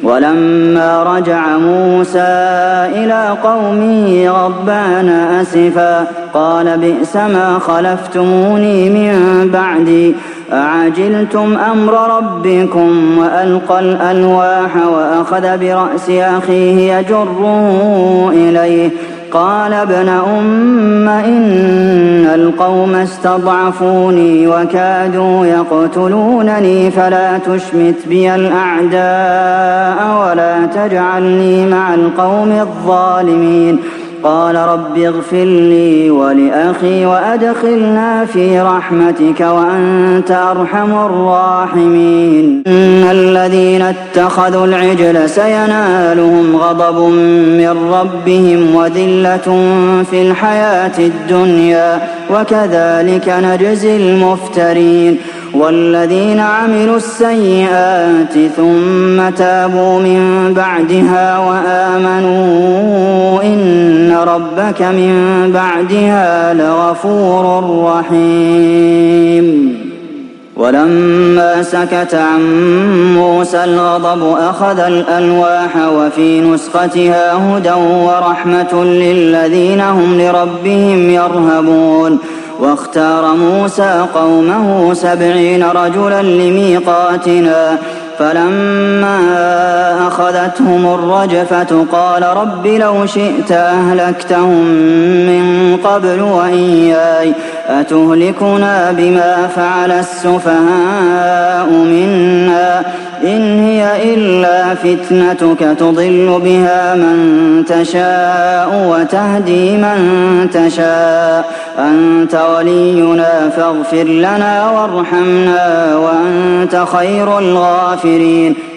ولما رجع موسى إلى قومه غضبان أسفا قال بئس ما خلفتموني من بعدي أعجلتم أمر ربكم وألقى الألواح وأخذ برأس أخيه يجره إليه قال ابن أم إن القوم استضعفوني وكادوا يقتلونني فلا تشمت بي الأعداء ولا تجعلني مع القوم الظالمين قال رب اغفر لي ولأخي وأدخلنا في رحمتك وأنت أرحم الراحمين إن الذين اتخذوا العجل سينالهم غضب من ربهم وذلة في الحياة الدنيا وكذلك نجزي المفترين والذين عملوا السيئات ثم تابوا من بعدها وآمنوا إن ربك من بعدها لغفور رحيم ولما سكت عن موسى الغضب أخذ الألواح وفي نسختها هدى ورحمة للذين هم لربهم يرهبون واختار موسى قومه 70 رجلا لميقاتنا فلما أخذتهم الرجفة قال رب لو شئت أهلكتهم من قبل وإياي أتهلكنا بما فعل السفهاء منا إن هي إلا فتنتك تضل بها من تشاء وتهدي من تشاء أنت ولينا فاغفر لنا وارحمنا وأنت خير الغافرين